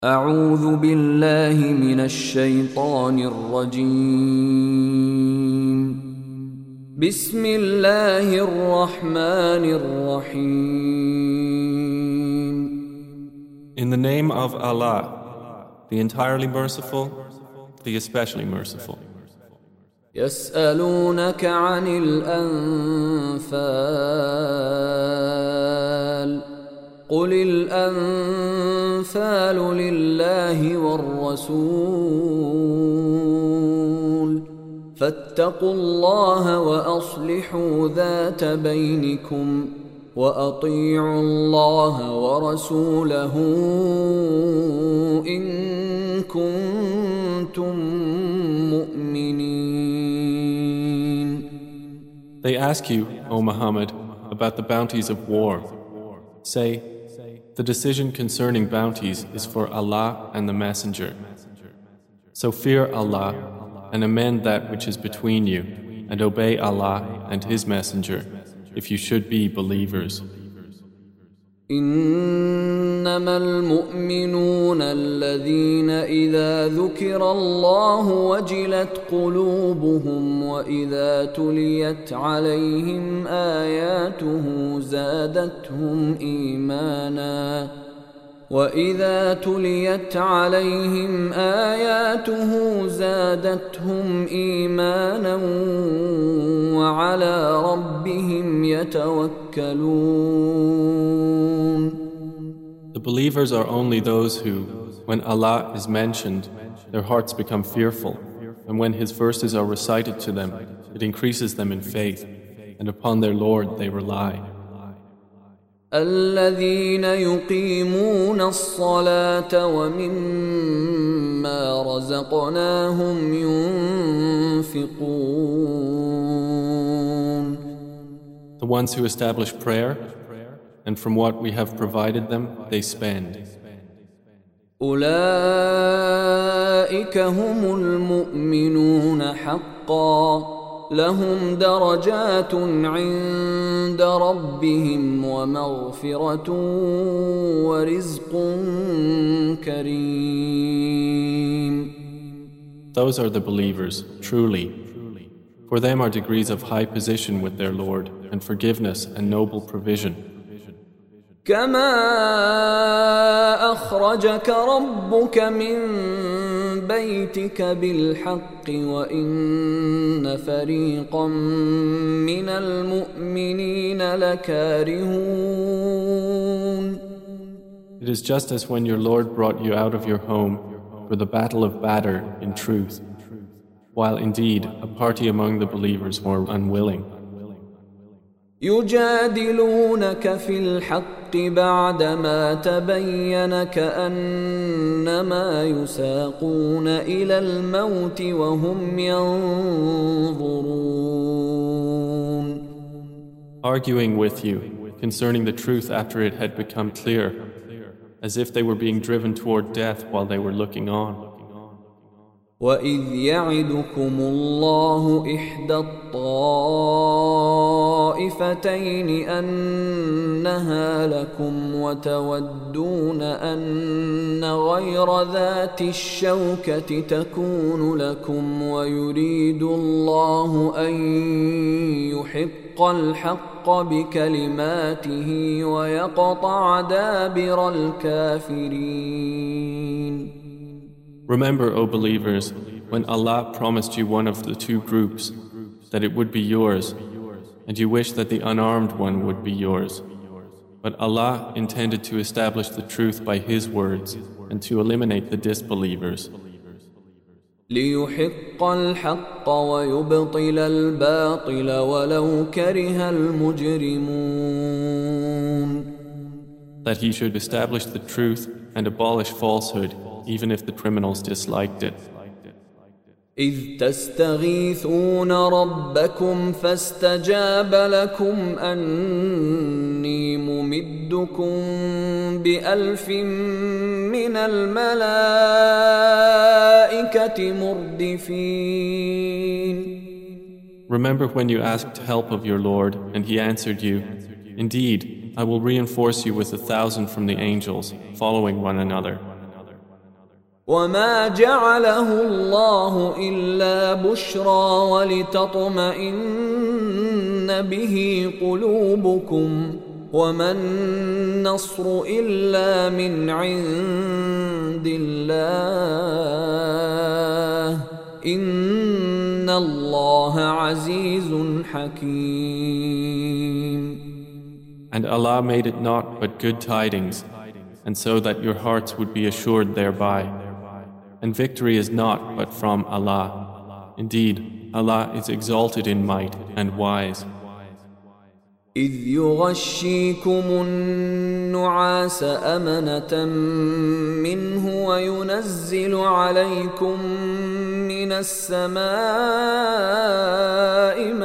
أعوذ بالله من الشيطان الرجيم. بسم الله الرحمن الرحيم. In the name of Allah, the entirely merciful, the especially merciful. يسألونك عن الأنفال قل الأنفال لله والرسول فاتقوا الله وأصلحوا ذات بينكم وأطيعوا الله ورسوله إن كنتم مؤمنين. They ask you, O Muhammad, about the bounties of war. Say, the decision concerning bounties is for Allah and the Messenger. So fear Allah and amend that which is between you, and obey Allah and His Messenger, if you should be believers. إنما المؤمنون الذين إذا ذكر الله وجلت قلوبهم وإذا تليت عليهم آياته زادتهم إيمانا وعلى ربهم يتوكلون. The believers are only those who, when Allah is mentioned, their hearts become fearful, and when His verses are recited to them, it increases them in faith, and upon their Lord they rely. الذين يقيمون الصلاة ومما رزقناهم ينفقون. The ones who establish prayer, and from what we have provided them, they spend. أولئك هم المؤمنون حقا لهم درجات عند ربهم ومغفرة ورزق كريم. Those are the believers, truly. For them are degrees of high position with their Lord, and forgiveness and noble provision. كما أخرجك ربك من بيتك بالحق وإن فريقا من المؤمنين لكارهون. It is just as when your Lord brought you out of your home for the battle of Badr in truth, while indeed a party among the believers were unwilling. يجادلونك في الحق بعدما تبين كأنما يساقون إلى الموت وهم ينظرون. Arguing with you concerning the truth after it had become clear, as if they were being driven toward death while they were looking on. وَإِذْ يَعِدُكُمُ اللَّهُ إِحْدَى الطَّائِفَتَيْنِ أَنَّهَا لَكُمْ وَتَوَدُّونَ أَنَّ غَيْرَ ذَاتِ الشَّوْكَةِ تَكُونُ لَكُمْ وَيُرِيدُ اللَّهُ أَن يُحِقَّ الْحَقَّ بِكَلِمَاتِهِ وَيَقْطَعَ دَابِرَ الْكَافِرِينَ. Remember, O believers, when Allah promised you one of the two groups, that it would be yours, and you wished that the unarmed one would be yours. But Allah intended to establish the truth by His words and to eliminate the disbelievers. لِيُحِقَّ الْحَقَّ وَيُبْطِلَ الْبَاطِلَ وَلَوْ كَرِهَ الْمُجْرِمُونَ. That He should establish the truth and abolish falsehood, even if the criminals disliked it. إذ تستغيثون ربكم فاستجاب لكم أني ممدكم بألف من الملائكة مردفين. Remember when you asked help of your Lord and He answered you, Indeed, I will reinforce you with 1,000 from the angels, following one another. وما جعله الله إلا بشرى ولتطمئن به قلوبكم وما النصر إلا من عند الله إن الله عزيز حكيم. And Allah made it not but good tidings, and so that your hearts would be assured thereby. And victory is not but from Allah. Indeed, Allah is exalted in might and wise. إذ يغشيكم النعاس أمنة منه وينزل عليكم من السماء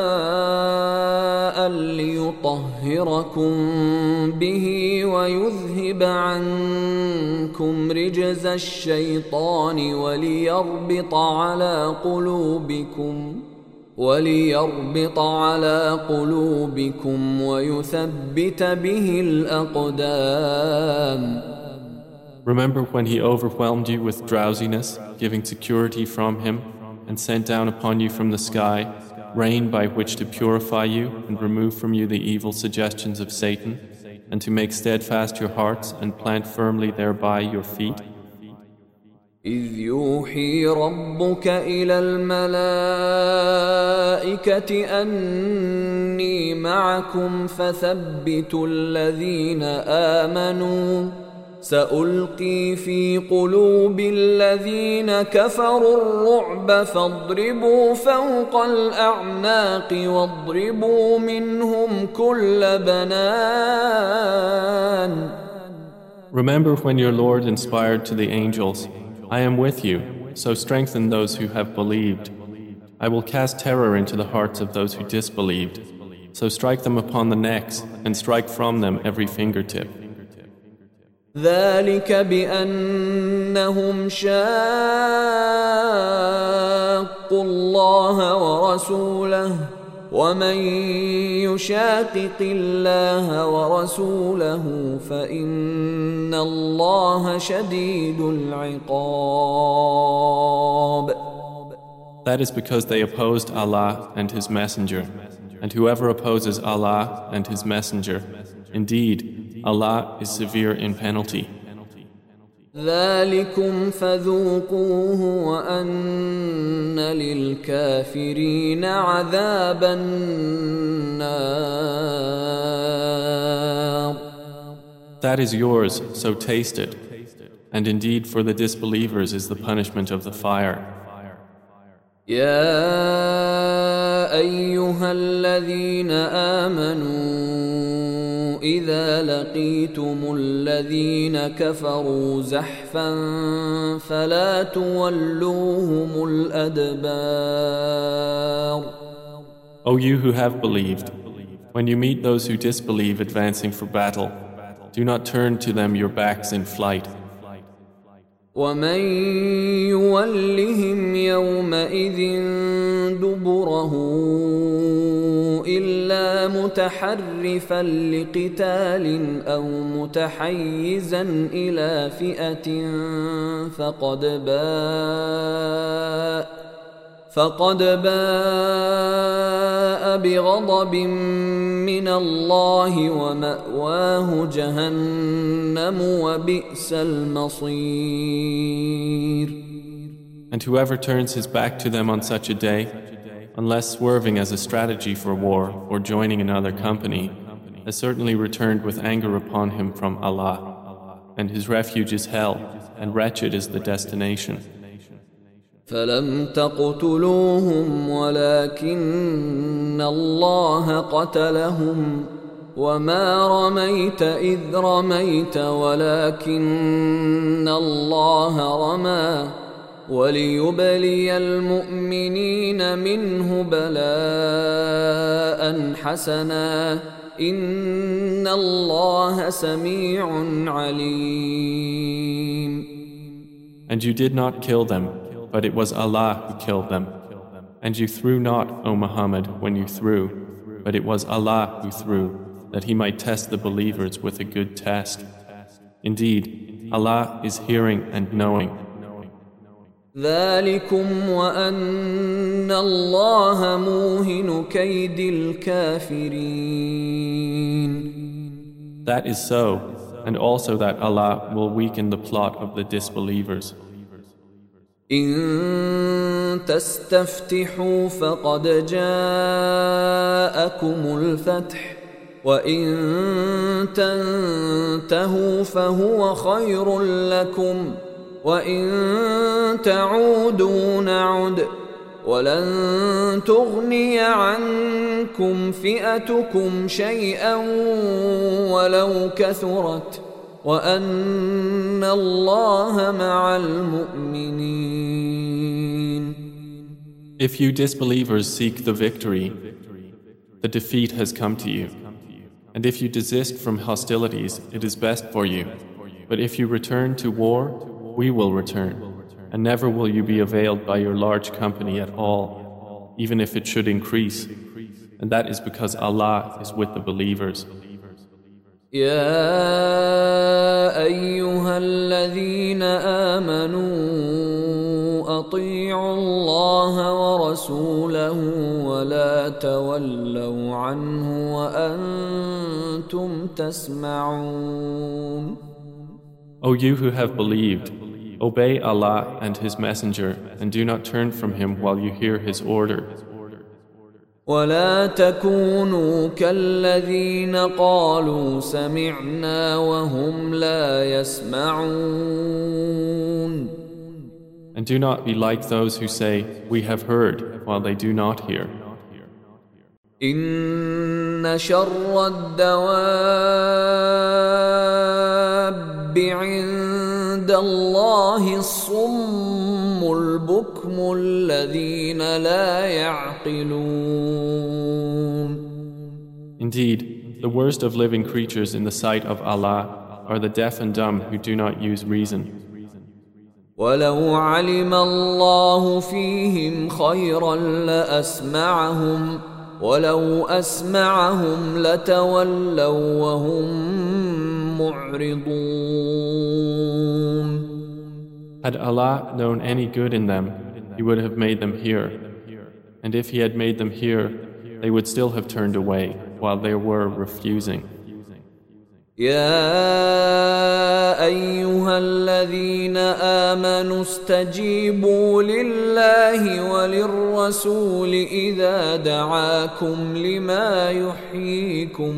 ماء ليطهركم به ويذهب عنكم رجز الشيطان وليربط على قلوبكم ويثبت به الأقدام. Remember when He overwhelmed you with drowsiness, giving security from Him, and sent down upon you from the sky rain by which to purify you and remove from you the evil suggestions of Satan, and to make steadfast your hearts and plant firmly thereby your feet? إذ يوحي ربك إلى الملائكة أني معكم فثبتوا الذين آمنوا سألقي في قلوب الذين كفروا الرعب فاضربوا فوق الأعناق واضربوا منهم كل بنان. Remember when your Lord inspired to the angels, I am with you, so strengthen those who have believed. I will cast terror into the hearts of those who disbelieved, so strike them upon the necks and strike from them every fingertip. ذلك بأنهم شاقوا الله ورسوله ومن يشاقق الله ورسوله فإن الله شديد العقاب. That is because they opposed Allah and His Messenger, and whoever opposes Allah and His Messenger, indeed, Allah is severe in penalty. ذلكم فذوقوه وأن للكافرين عذاب النار. That is yours, so taste it. And indeed for the disbelievers is the punishment of the fire. يا أيها الذين آمنوا إذا لقيتم الذين كفروا زحفا فلا تولوهم الأدبار. O you who have believed, when you meet those who disbelieve advancing for battle, do not turn to them your backs in flight. ومن يولهم يومئذ دبره إلا متحرفا لقتال أو متحيزا إلى فئة فقد باء بغضب من الله ومأواه جهنم وبئس المصير. And whoever turns his back to them on such a day, unless swerving as a strategy for war or joining another company, has certainly returned with anger upon him from Allah, and his refuge is hell, and wretched is the destination. فلم تقتلوهم ولكن الله قتلهم وما رميت إذ رميت ولكن الله رمى وليبلي المؤمنين منه بلاء حسنا إن الله سميع عليم. And you did not kill them, but it was Allah who killed them. And you threw not, O Muhammad, when you threw, but it was Allah who threw, that He might test the believers with a good test. Indeed, Allah is hearing and knowing. ذلكم وأن الله موهن كيد الكافرين. That is so, and also that Allah will weaken the plot of the disbelievers. إن تستفتحوا فقد جاءكم الفتح وإن تنتهوا فهو خير لكم وإن تعودوا نعد ولن تغني عنكم فئتكم شيئا ولو كثرت وأن الله مع المؤمنين. If you disbelievers seek the victory, the defeat has come to you. And if you desist from hostilities, it is best for you. But if you return to war, we will return. And never will you be availed by your large company at all, even if it should increase. And that is because Allah is with the believers. يا أيها الذين آمنوا أطيعوا الله ورسوله ولا تولوا عنه وأنتم تسمعون. O you who have believed, obey Allah and His Messenger and do not turn from Him while you hear His order. ولا تكونوا كالذين قالوا سمعنا وهم لا يسمعون. And do not be like those who say, we have heard, while they do not hear. إن شر الدواب عند الله الصم البكم الذين لا يعقلون. Indeed, the worst of living creatures in the sight of Allah are the deaf and dumb who do not use reason. ولو علم الله فيهم خيرا لأسمعهم ولو أسمعهم لتولوا وهم معرضون. Had Allah known any good in them, He would have made them hear. And if He had made them hear, they would still have turned away while they were refusing. يا أيها الذين آمنوا استجيبوا لله وللرسول إذا دعاكم لما يحييكم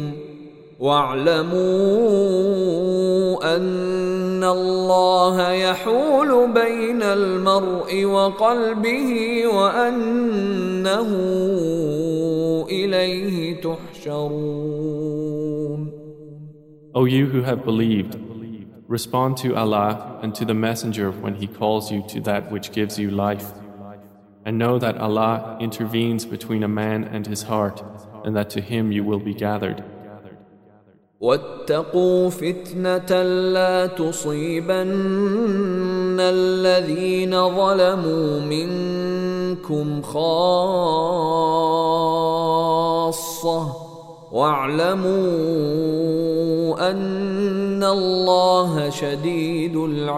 واعلموا أن الله يحول بين المرء وقلبه وأنه إليه تحشرون. O you who have believed, respond to Allah and to the Messenger when He calls you to that which gives you life. And know that Allah intervenes between a man and his heart, and that to Him you will be gathered. واتقوا فتنة لا تصيبن الذين ظلموا منكم خاصة واعلموا أن الله شديد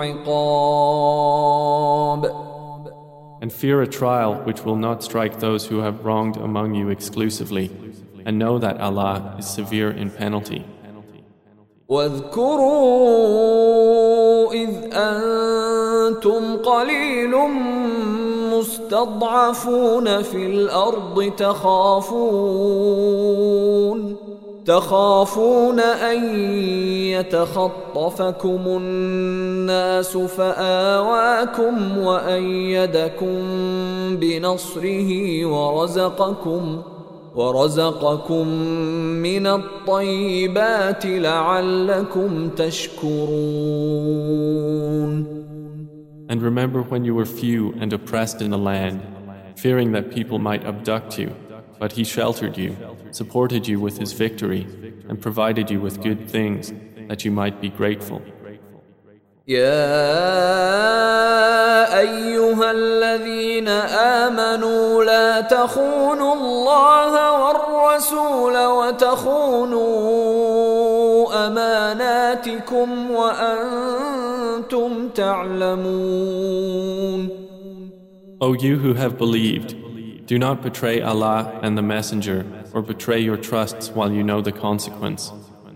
العقاب. And fear a trial which will not strike those who have wronged among you exclusively, and know that Allah is severe in penalty. واذكروا إذ أنتم قليل مستضعفون في الأرض تخافون أن يتخطفكم الناس فآواكم وأيدكم بنصره ورزقكم من الطيبات لعلكم تشكرون. And remember when you were few and oppressed in the land, fearing that people might abduct you, but He sheltered you, supported you with His victory, and provided you with good things, that you might be grateful. يا أيها الذين آمنوا لا تخونوا الله والرسول وتخونوا أماناتكم وأنتم تعلمون. O you who have believed, do not betray Allah and the Messenger, or betray your trusts while you know the consequence.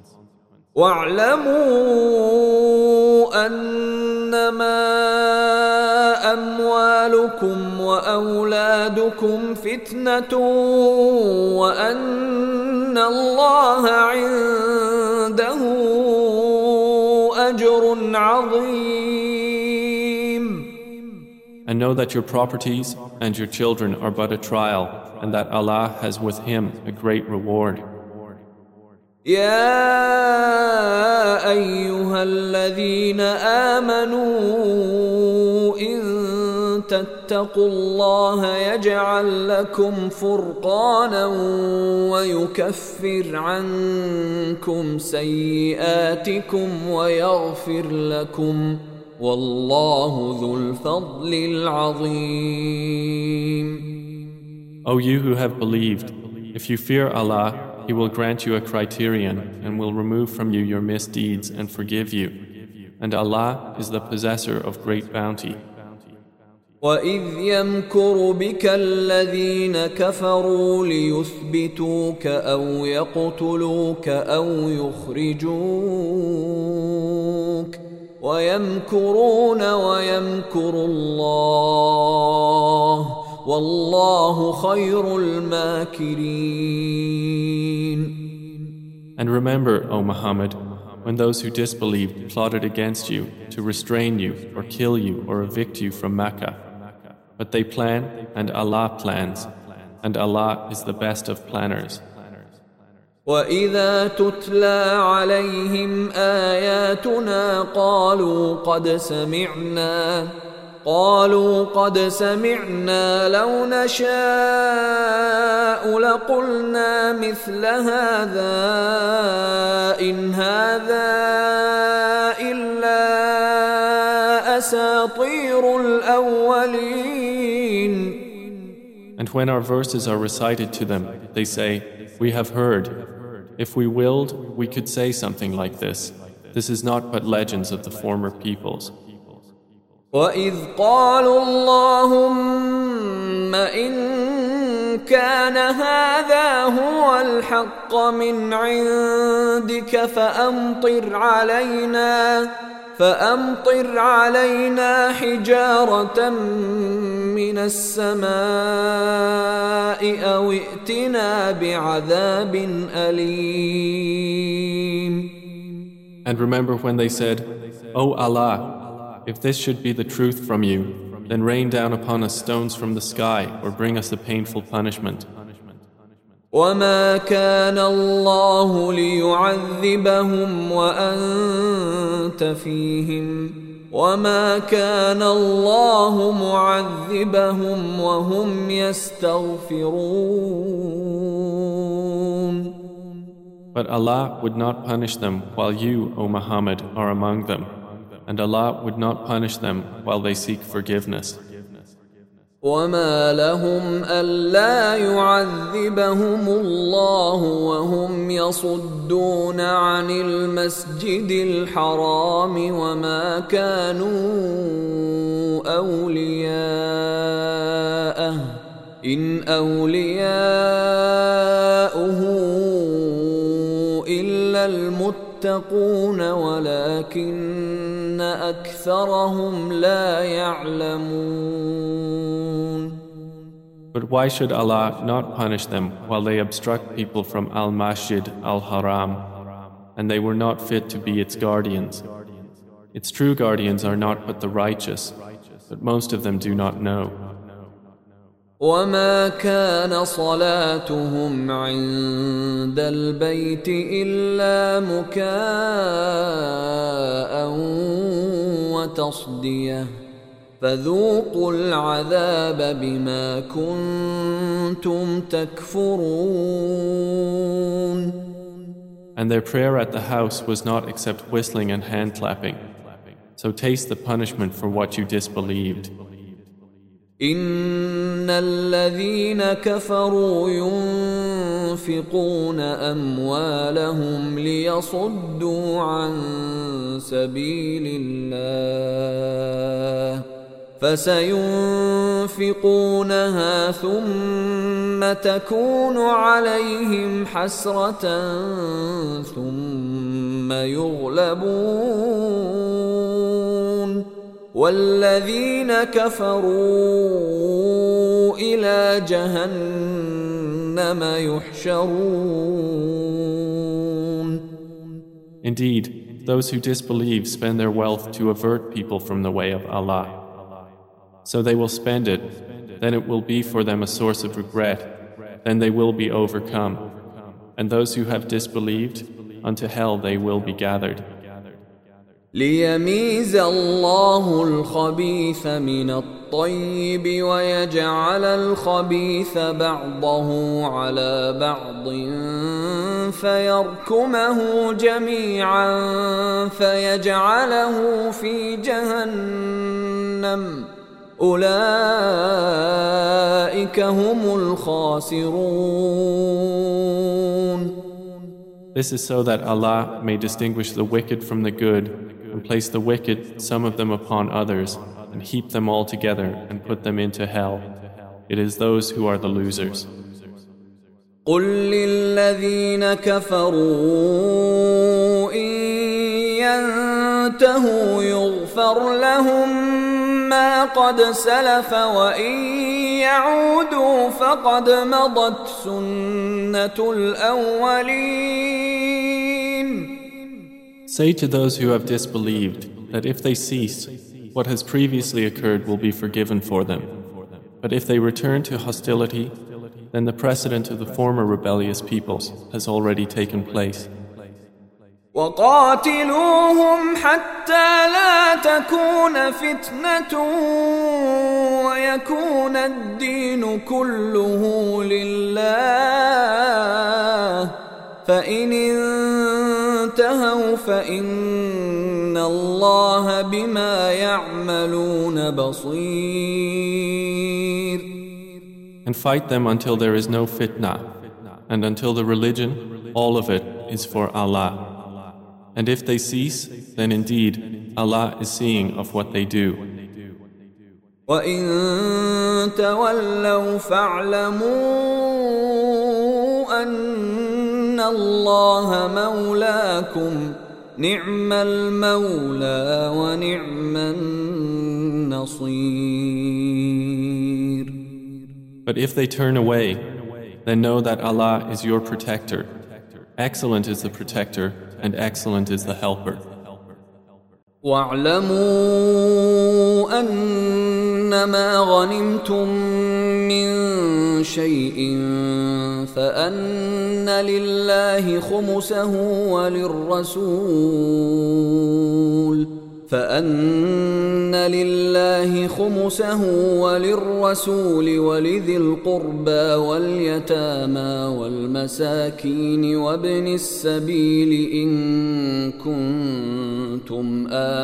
واعلموا أنما أموالكم وأولادكم فتنة وأن الله عنده أجر عظيم. And know that your properties and your children are but a trial, and that Allah has with Him a great reward. يا أيها الذين آمنوا إن تتقوا الله يجعل لكم فرقانا ويكفر عنكم سيئاتكم ويغفر لكم والله ذو الفضل العظيم. O you who have believed, if you fear Allah, He will grant you a criterion and will remove from you your misdeeds and forgive you. And Allah is the possessor of great bounty. وَإِذْ يَمْكُرُ بِكَ الَّذِينَ كَفَرُوا لِيُثْبِتُوكَ أَوْ يَقْتُلُوكَ أَوْ يُخْرِجُوكَ وَيَمْكُرُونَ وَيَمْكُرُ اللَّهُ وَاللَّهُ خَيْرُ الْمَاكِرِينَ. And remember, O Muhammad, when those who disbelieved plotted against you to restrain you or kill you or evict you from Mecca. But they plan and Allah plans, and Allah is the best of planners. وَإِذَا تُتْلَى عَلَيْهِمْ آيَاتُنَا قالوا قد سمعنا لو نشاء لقلنا مثل هذا إن هذا إلا أساطير الأولين. And when our verses are recited to them, they say, "We have heard. If we willed, we could say something like this. This is not but legends of the former peoples." وَإِذْ قَالُوا اللَّهُمَّ إِن كَانَ هَذَا هُوَ الْحَقَّ مِنْ عِندِكَ فَأَمْطِرْ عَلَيْنَا حِجَارَةً مِّنَ السَّمَاءِ أَوْ ائْتِنَا بِعَذَابٍ أَلِيمٍ. And remember when they said, "O Allah, if this should be the truth from you, then rain down upon us stones from the sky or bring us a painful punishment." وَمَا كَانَ اللَّهُ لِيُعَذِّبَهُمْ وَأَنْتَ فِيهِمْ وَمَا كَانَ اللَّهُ مُعَذِّبَهُمْ وَهُمْ يَسْتَغْفِرُونَ. But Allah would not punish them while you, O Muhammad, are among them. And Allah would not punish them while they seek forgiveness. وَمَا لَهُمْ أَلَّا يُعَذِّبَهُمُ اللَّهُ وَهُمْ يَصُدُّونَ عَنِ الْمَسْجِدِ الْحَرَامِ وَمَا كَانُوا أَوْلِيَاءَهُ إِنْ أَوْلِيَاؤُهُ إِلَّا الْمُتَّقُونَ وَلَكِنَّ أَكْثَرَهُمْ لَا يَعْلَمُونَ. But why should Allah not punish them while they obstruct people from Al-Masjid Al-Haram, and they were not fit to be its guardians? Its true guardians are not but the righteous, but most of them do not know. وَمَا كَانَ صَلَاتُهُمْ عِندَ الْبَيْتِ إِلَّا مُكَاءً وَتَصْدِيَةً فَذُوقُوا الْعَذَابَ بِمَا كُنتُمْ تَكْفُرُونَ. And their prayer at the house was not except whistling and hand clapping. So taste the punishment for what you disbelieved. إن الذين كفروا ينفقون أموالهم ليصدوا عن سبيل الله فسينفقونها ثم تكون عليهم حسرة ثم يغلبون والذين كفروا إلى جهنم يحشرون. Indeed, those who disbelieve spend their wealth to avert people from the way of Allah. So they will spend it, then it will be for them a source of regret, then they will be overcome. And those who have disbelieved, unto hell they will be gathered. ليميز الله الخبيث من الطيب ويجعل الخبيث بعضه على بعض فيركمه جميعا فيجعله في جهنم أولئك هم الخاسرون. This is so that Allah may distinguish the wicked from the good and place the wicked, some of them upon others, and heap them all together and put them into hell. It is those who are the losers. قل للذين كفروا إن ينتهوا يغفر لهم ما قد سلف وإن يعودوا فقد مضت سنة الأولين. Say to those who have disbelieved that if they cease, what has previously occurred will be forgiven for them. But if they return to hostility, then the precedent of the former rebellious peoples has already taken place. وقاتلوهم حتى لا تكون فتنة ويكون الدين كله لله فإن انتهوا فإن الله بما يعملون بصير. And fight them until there is no fitna, and until the religion, all of it, is for Allah. And if they cease, then indeed Allah is seeing of what they do. وَإِن تَوَلَّوْا فَاعْلَمُوا أَنَّ اللَّهَ مَوْلَاكُمْ نِعْمَ الْمَوْلَى وَنِعْمَ النَّصِيرُ. But if they turn away, then know that Allah is your protector. Excellent is the protector, and excellent is the helper. وَاعْلَمُوا أَنَّمَا غَنِمْتُم مِّن شَيْءٍ فَأَنَّ لِلَّهِ خُمُسَهُ وَلِلرَّسُولِ وَلِذِي الْقُرْبَى وَالْيَتَامَى وَالْمَسَاكِينِ وَابْنِ السَّبِيلِ إِن كُنتُمْ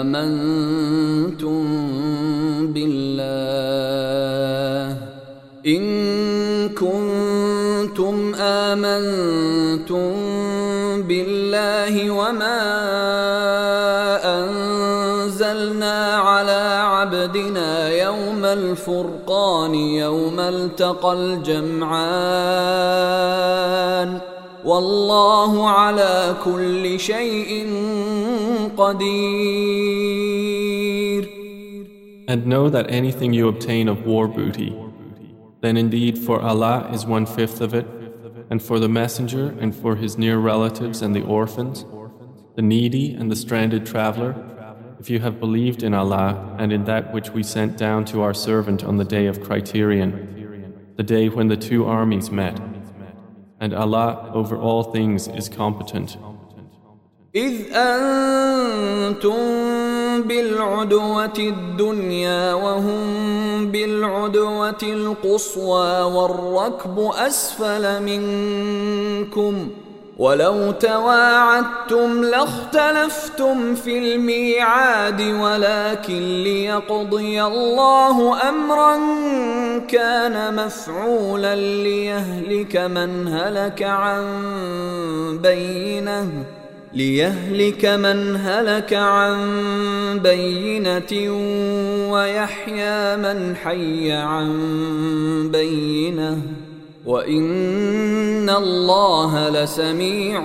آمنتم بالله وما أنزلنا على عبدنا يوم الفرقان يوم التقى الجمعان والله على كل شيء قدير. And know that anything you obtain of war booty, then indeed for Allah is 1/5 of it, and for the messenger and for his near relatives and the orphans, the needy and the stranded traveler, if you have believed in Allah and in that which we sent down to our servant on the day of criterion, the day when the two armies met. And Allah over all things is competent. إذ أنتم بالعدوة الدنيا وهم بالعدوة القصوى والركب أسفل منكم ولو تواعدتم لاختلفتم في الميعاد ولكن ليقضي الله أمرا كان مفعولا ليهلك من هلك عن بينه ليهلك من هلك عن بينة ويحيى من حي عن بينة وإن الله لسميع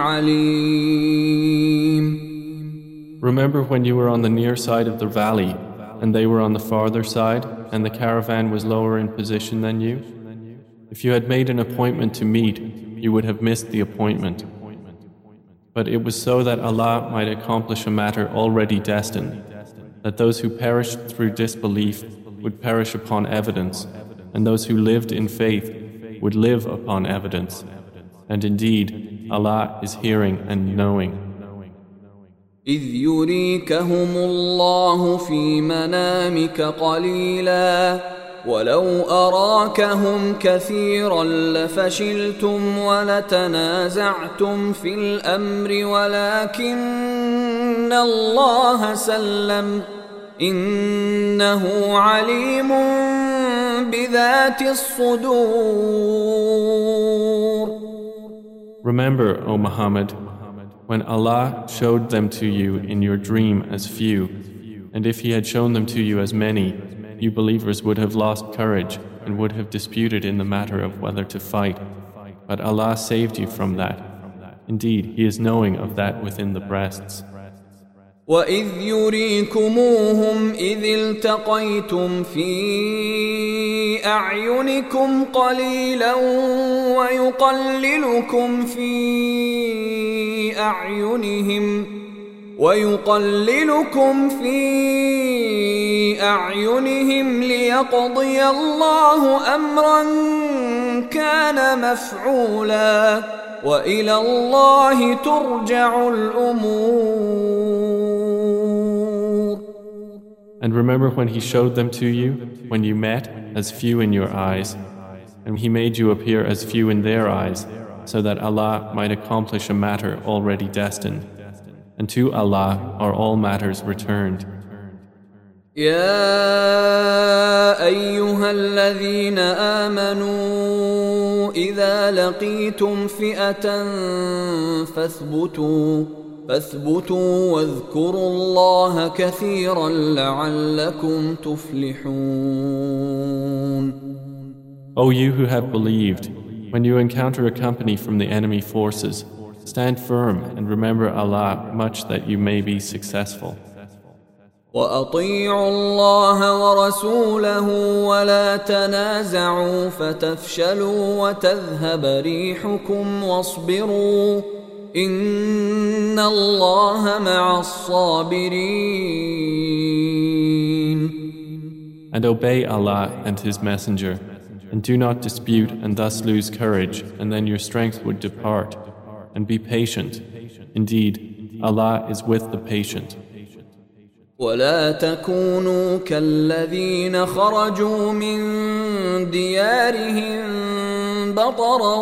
عليم. Remember when you were on the near side of the valley and they were on the farther side and the caravan was lower in position than you? If you had made an appointment to meet, you would have missed the appointment. But it was so that Allah might accomplish a matter already destined, that those who perished through disbelief would perish upon evidence, and those who lived in faith would live upon evidence. And indeed, Allah is hearing and knowing. إذ يريكهم الله في منامك قليلا ولو أراكهم كثيرا لفشلتم ولتنازعتم في الأمر ولكن الله سلم إنه عليم بذات الصدور. Remember, O Muhammad, when Allah showed them to you in your dream as few, and if He had shown them to you as many, you believers would have lost courage and would have disputed in the matter of whether to fight. But Allah saved you from that. Indeed, He is knowing of that within the breasts. وَإِذْ يُرِيكُمُوهُمْ إِذِ الْتَقَيْتُمْ فِي أَعْيُنِكُمْ قَلِيلًا وَيُقَلِّلُكُمْ فِي أَعْيُنِهِمْ لِيَقْضِيَ اللَّهُ أَمْرًا كَانَ مَفْعُولًا وَإِلَى اللَّهِ تُرْجَعُ الْأُمُورُ. And remember when He showed them to you, when you met, as few in your eyes, and He made you appear as few in their eyes, so that Allah might accomplish a matter already destined. And to Allah are all matters returned. يا أيها الذين آمنوا إذا لقيتم فئة فاثبتوا واذكروا الله كثيرا لعلكم تفلحون. O you who have believed, when you encounter a company from the enemy forces, stand firm and remember Allah much that you may be successful. وَأَطِيعُوا اللَّهَ وَرَسُولَهُ وَلَا تَنَازَعُوا فَتَفْشَلُوا وَتَذْهَبَ رِيحُكُمْ وَاصْبِرُوا إِنَّ اللَّهَ مَعَ الصَّابِرِينَ. And obey Allah and His Messenger, and do not dispute and thus lose courage, and then your strength would depart. And be patient. Indeed, Allah is with the patient. ولا تكونوا كالذين خرجوا من ديارهم بطرا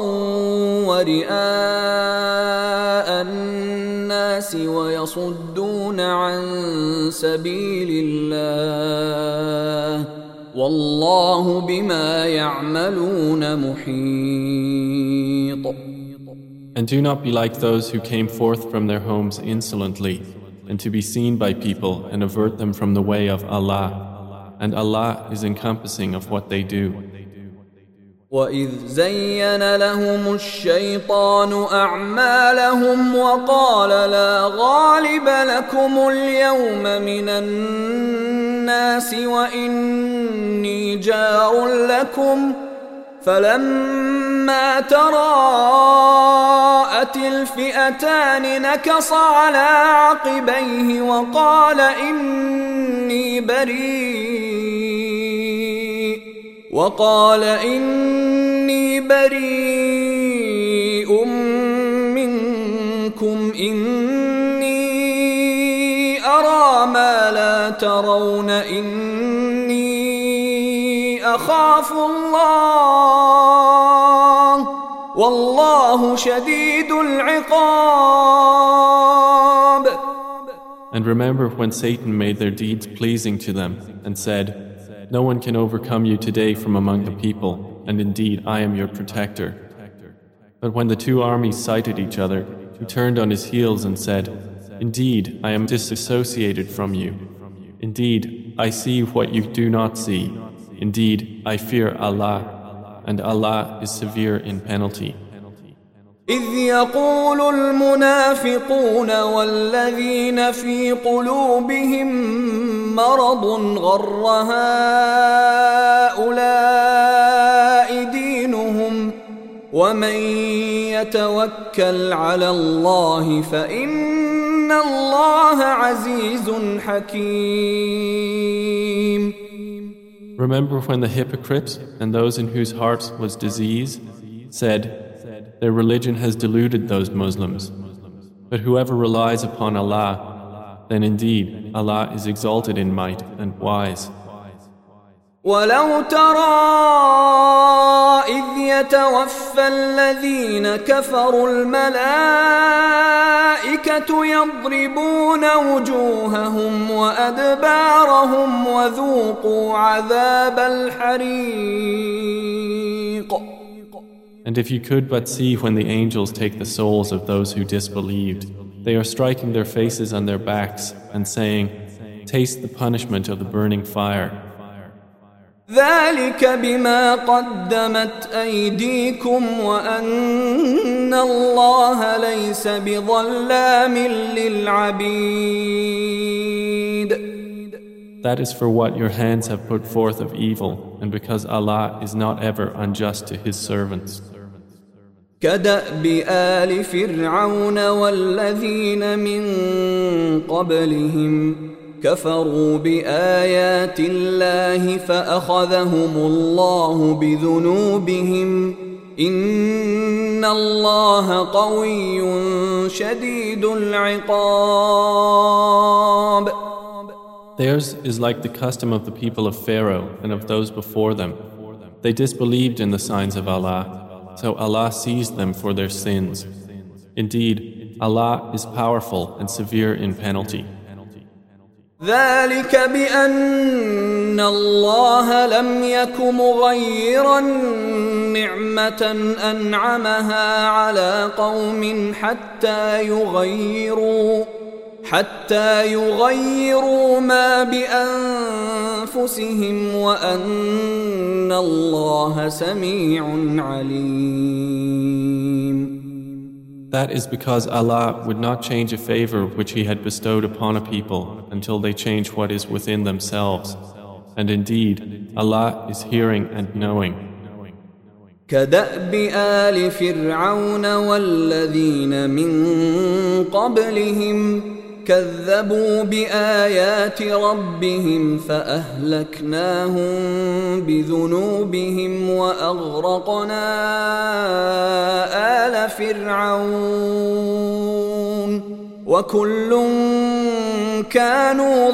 ورئاء الناس ويصدون عن سبيل الله والله بما يعملون محيط. And do not be like those who came forth from their homes insolently, and to be seen by people and avert them from the way of Allah. And Allah is encompassing of what they do. وَإِذْ زَيَّنَ لَهُمُ الشَّيْطَانُ أَعْمَالَهُمْ وَقَالَ لَا غَالِبَ لَكُمُ الْيَوْمَ مِنَ النَّاسِ وَإِنِّي جَارٌ لَكُمْ فلما تراءت الفئتان نكص على عقبيه وقال إني بريء منكم إني أرى ما لا ترون إني أخاف الله والله شديد العقاب. And remember when Satan made their deeds pleasing to them and said, "No one can overcome you today from among the people, and indeed I am your protector." But when the two armies sighted each other, he turned on his heels and said, Indeed, I am disassociated from you. Indeed, I see what you do not see. Indeed, I fear Allah, and Allah is severe in penalty. إذ يقول المنافقون والذين في قلوبهم مرض غر هؤلاء دينهم ومن يتوكل على الله فإن الله عزيز حكيم. Remember when the hypocrites and those in whose hearts was disease said, Their religion has deluded those Muslims. But whoever relies upon Allah, then indeed Allah is exalted in might and wise. ولو ترى إذ يتوفى الذين كفروا الملائكة يضربون وجوههم وأدبارهم وذوقوا عذاب الحريق. And if you could but see when the angels take the souls of those who disbelieved, they are striking their faces on their backs and saying, Taste the punishment of the burning fire. ذلك بما قدمت أيديكم وأن الله ليس بظلام للعبيد. That is for what your hands have put forth of evil, and because Allah is not ever unjust to His servants. كدأب آل فرعون والذين من قبلهم كفروا بآيات الله فأخذهم الله بذنوبهم إن الله قوي شديد العقاب. Theirs is like the custom of the people of Pharaoh and of those before them. They disbelieved in the signs of Allah, so Allah seized them for their sins. Indeed, Allah is powerful and severe in penalty. ذلك بأن الله لم يك مغيرا نعمة أنعمها على قوم حتى يغيروا ما بأنفسهم وأن الله سميع عليم. That is because Allah would not change a favor which He had bestowed upon a people until they change what is within themselves. And indeed, Allah is hearing and knowing. كدأب آل فرعون والذين من قبلهم كذبوا بآيات ربهم فأهلكناهم بذنوبهم وأغرقنا آل فرعون وكل كانوا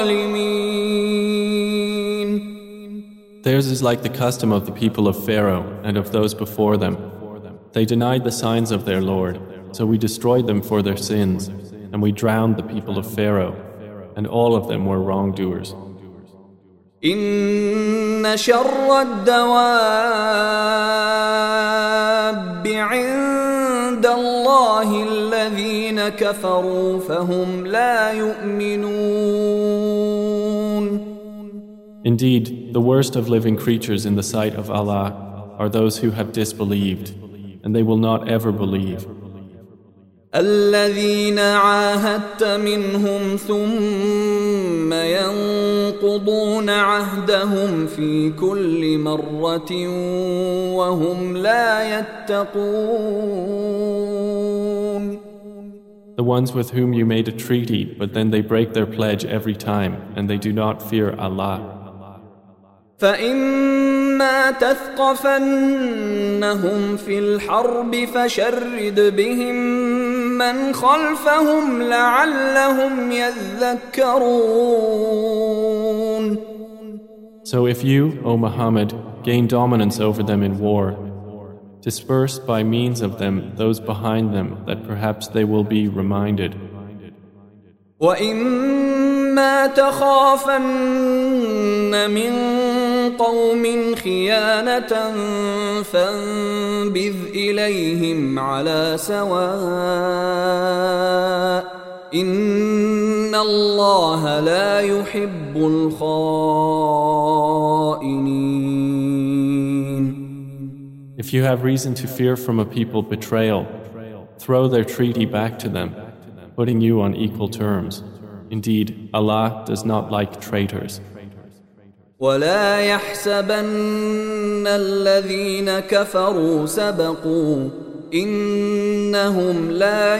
ظالمين. Theirs is like the custom of the people of Pharaoh and of those before them. They denied the signs of their Lord, so we destroyed them for their sins. And we drowned the people of Pharaoh, and all of them were wrongdoers. إن شر الدواب عند الله الذين كفروا فهم لا يؤمنون. Indeed, the worst of living creatures in the sight of Allah are those who have disbelieved, and they will not ever believe. الذين عاهدت منهم ثم ينقضون عهدهم في كل مرة وهم لا يتقون. The ones with whom you made a treaty, but then they break their pledge every time, and they do not fear Allah. فإما تثقفنهم في الحرب فشرد بهم من خلفهم لعلهم يذكرون. So if you, O Muhammad, gain dominance over them in war, disperse by means of them those behind them that perhaps they will be reminded. وَإِمَّا تَخَافَنَّ مِنْ قوم خيانة فانبذ إليهم على سواء إن الله لا يحب الخائنين. If you have reason to fear from a people betrayal, throw their treaty back to them, putting you on equal terms. Indeed, Allah does not like traitors. ولا يحسبن الذين كفروا سبقوا إنهم لا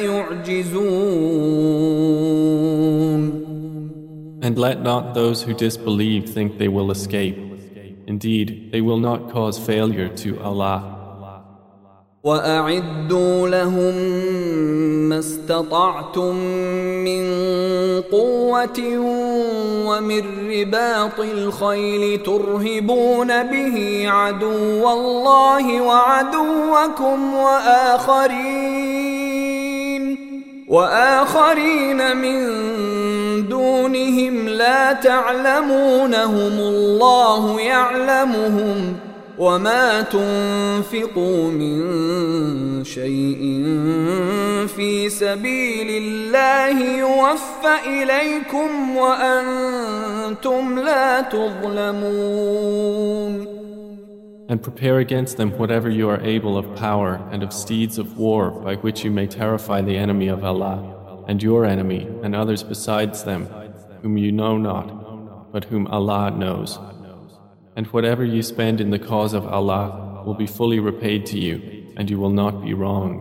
يعجزون. And let not those who disbelieve think they will escape. Indeed, they will not cause failure to Allah. وأعدوا لهم ما استطعتم من قوة ومن رباط الخيل ترهبون به عدو الله وعدوكم وآخرين من دونهم لا تعلمونهم الله يعلمهم وما تنفقوا من شيء في سبيل الله يوفى إليكم وأنتم لا تظلمون. And prepare against them whatever you are able of power and of steeds of war by which you may terrify the enemy of Allah and your enemy and others besides them whom you know not but whom Allah knows. And whatever you spend in the cause of Allah will be fully repaid to you, and you will not be wronged.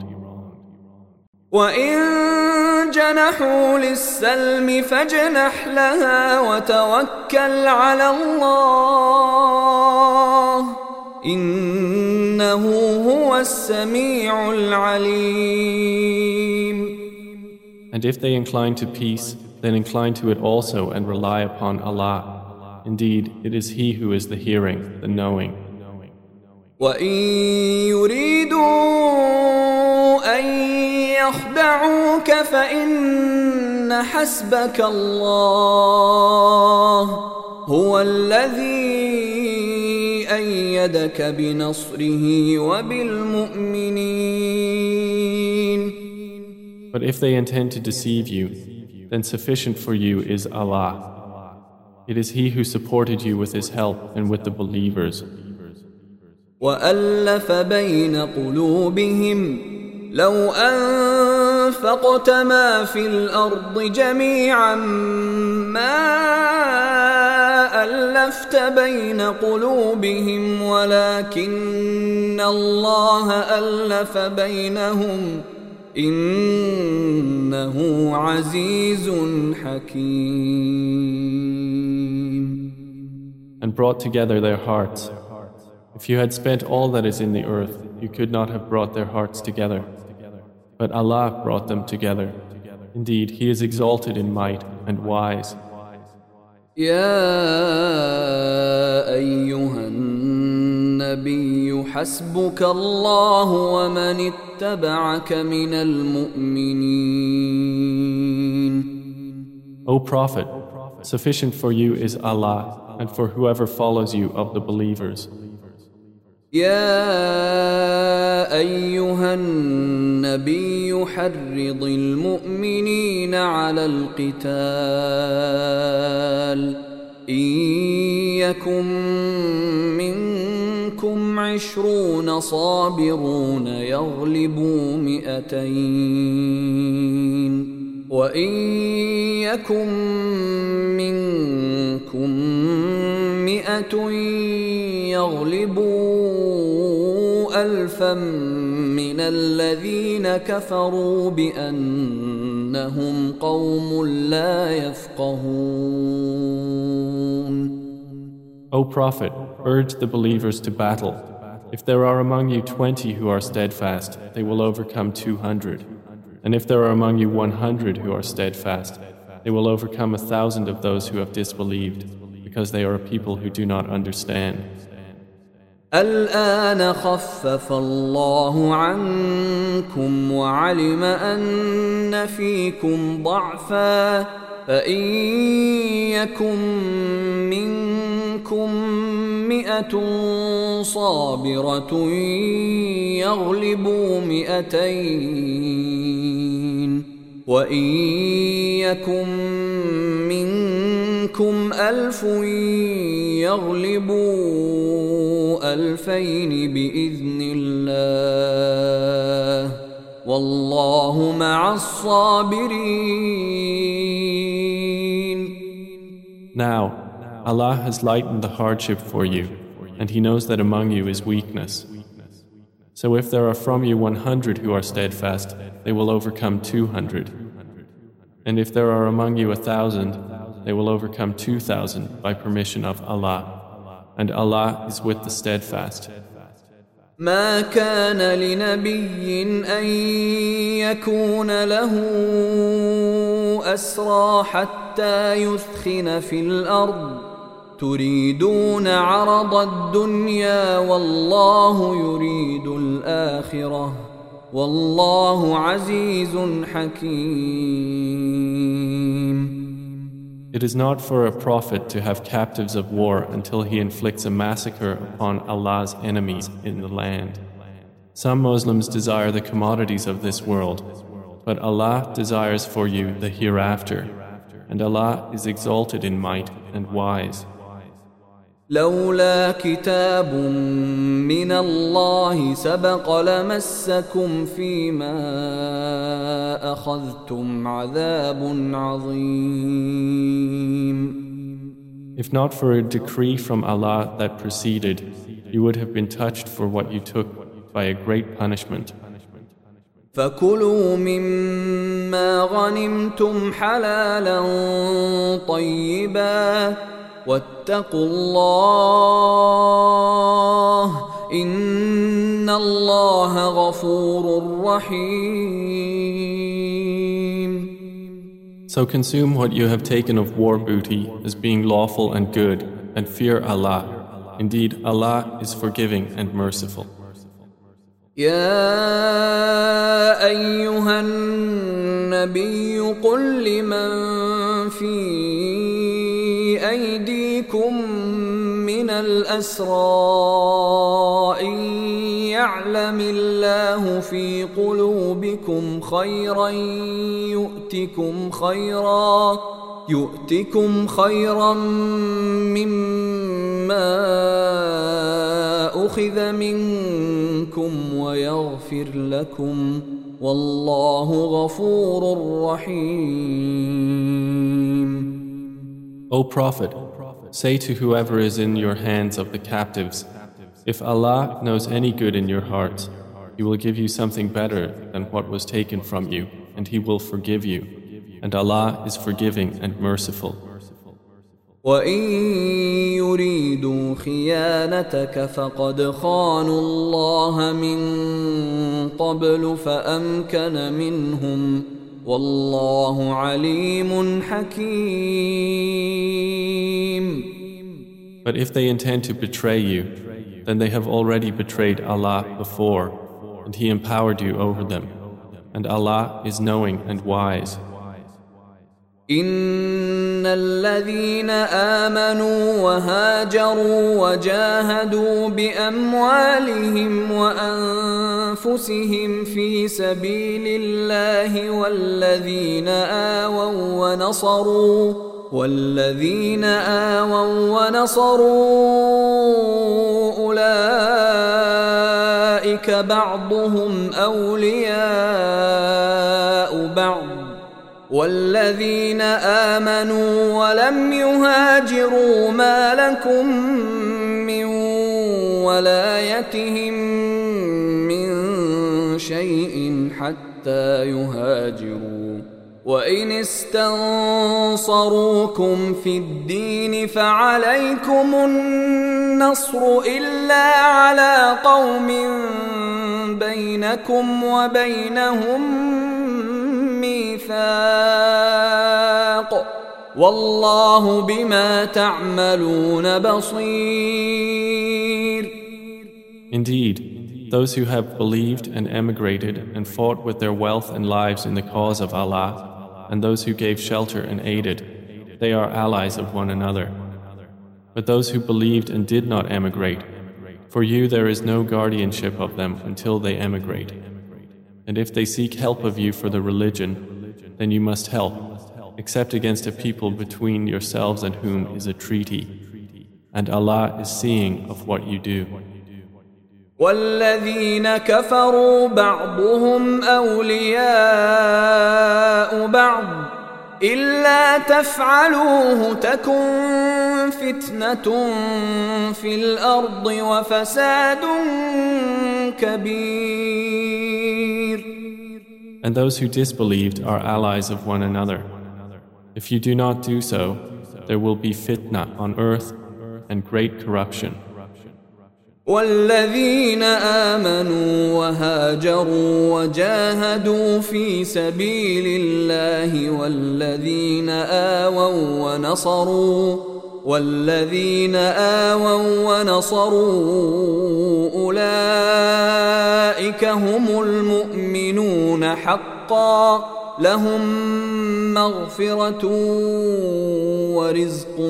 وَإِن جَنَحُوا لِلسَّلْمِ فَاجْنَحْ لَهَا وَتَوَكَّلْ عَلَى اللَّهِ إِنَّهُ هُوَ السَّمِيعُ الْعَلِيمُ. And if they incline to peace, then incline to it also and rely upon Allah. Indeed, it is He who is the hearing, the knowing. وَإِن يُرِيدُوا أَن يَخْدَعُوكَ فَإِنَّ حَسْبَكَ اللَّهُ هُوَ الَّذِي أَيَّدَكَ بِنَصْرِهِ وَبِالْمُؤْمِنِينَ. But if they intend to deceive you, then sufficient for you is Allah. It is He who supported you with His help and with the believers. وَأَلَّفَ بَيْنَ قُلُوبِهِمْ لَوْ أَنفَقْتَ مَا فِي الْأَرْضِ جَمِيعًا مَا أَلَّفْتَ بَيْنَ قُلُوبِهِمْ وَلَكِنَّ اللَّهَ أَلَّفَ بَيْنَهُمْ إِنَّهُ عَزِيزٌ حَكِيمٌ. And brought together their hearts. If you had spent all that is in the earth, you could not have brought their hearts together. But Allah brought them together. Indeed, He is exalted in might and wise. يا أيها النبي حسبك الله ومن اتبعك من المؤمنين. O Prophet, sufficient for you is Allah and for whoever follows you of the believers. يا أيها النبي حرض المؤمنين على القتال إن يكن منكم 20 صابرون يغلبوا 200 وإن يكن منكم 100 يغلبوا 1000 من الذين كفروا بأنهم قوم لا يفقهون. O Prophet, urge the believers to battle. If there are among you 20 who are steadfast, they will overcome 200. And if there are among you 100 who are steadfast, they will overcome 1,000 of those who have disbelieved, because they are a people who do not understand. الآن خفف الله عنكم وعلم أن فيكم ضعفا فإن يكن منكم مئة صابرة يغلبوا 200 وإن يكن منكم 1000 يغلبوا 2000 بإذن الله والله مع الصابرين. Now, Allah has lightened the hardship for you, and He knows that among you is weakness. So if there are from you 100 who are steadfast, they will overcome 200. And if there are among you 1,000, they will overcome 2,000 by permission of Allah. And Allah is with the steadfast. ما كان لنبي أن يكون له أسرى حتى يثخن في الأرض تريدون عرض الدنيا والله يريد الآخرة والله عزيز حكيم. It is not for a prophet to have captives of war until he inflicts a massacre upon Allah's enemies in the land. Some Muslims desire the commodities of this world, but Allah desires for you the hereafter, and Allah is exalted in might and wise. لولا كتاب من الله سبق لمسكم فيما أخذتم عذاب عظيم. If not for a decree from Allah that preceded, you would have been touched for what you took by a great punishment. فكلوا مما غنمتم حلالا طيبا واتقوا الله إن الله غفور رحيم. So consume what you have taken of war booty as being lawful and good, and fear Allah. Indeed, Allah is forgiving and merciful. يا أيها النبي قل لمن في أيديكم من الأسرى إن يعلم الله في قلوبكم خيرا يؤتكم خيرا مما أخذ منكم ويغفر لكم والله غفور رحيم. O Prophet, say to whoever is in your hands of the captives, if Allah knows any good in your hearts, He will give you something better than what was taken from you, and He will forgive you. And Allah is forgiving and merciful. وَإِن يُرِيدُوا خِيَانَتَكَ فَقَدْ خَانُوا اللَّهَ مِن قَبْلُ فَأَمْكَنَ مِنْهُمْ وَاللَّهُ عَلِيمٌ حَكِيمٌ. But if they intend to betray you, then they have already betrayed Allah before, and He empowered you over them. And Allah is knowing and wise. إن الذين آمنوا وهاجروا وجاهدوا بأموالهم وأنفسهم في سبيل الله والذين آووا ونصروا أولئك بعضهم أولياء بعض والذين آمنوا ولم يهاجروا ما لكم من ولايتهم من شيء حتى يهاجروا وإن استنصروكم في الدين فعليكم النصر إلا على قوم بينكم وبينهم ميثاق والله بما تعملون بصير. Indeed, those who have believed and emigrated and fought with their wealth and lives in the cause of Allah, and those who gave shelter and aided, they are allies of one another. But those who believed and did not emigrate, for you there is no guardianship of them until they emigrate. And if they seek help of you for the religion, then you must help, except against a people between yourselves and whom is a treaty. And Allah is seeing of what you do. والذين كفروا بعضهم أولياء بعض إلا تفعلوه تكن فتنة في الأرض وفساد كبير. And those who disbelieved are allies of one another. If you do not do so, there will be fitna on earth and great corruption. والذين آمنوا وهاجروا وجاهدوا في سبيل الله والذين آووا ونصروا أولئك هم المؤمنون حقا لهم مغفرة ورزق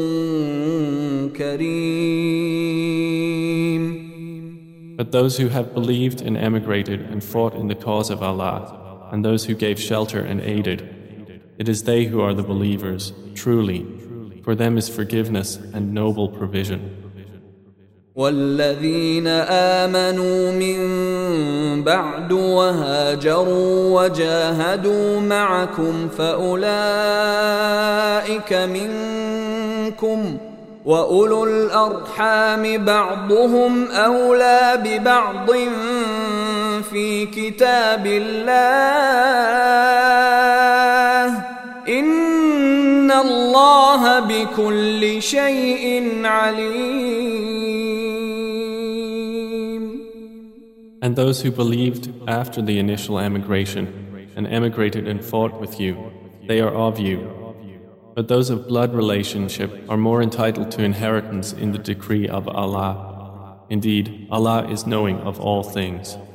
كريم. But those who have believed and emigrated and fought in the cause of Allah, and those who gave shelter and aided, it is they who are the believers, truly. For them is forgiveness and noble provision. والذين آمنوا من بعد وهاجروا وجاهدوا معكم فأولئك منكم وأولو الأرحام بعضهم أولى ببعض في كتاب الله إن الله بكل شيء عليم. And those who believed after the initial emigration and emigrated and fought with you, they are of you. But those of blood relationship are more entitled to inheritance in the decree of Allah. Indeed, Allah is knowing of all things.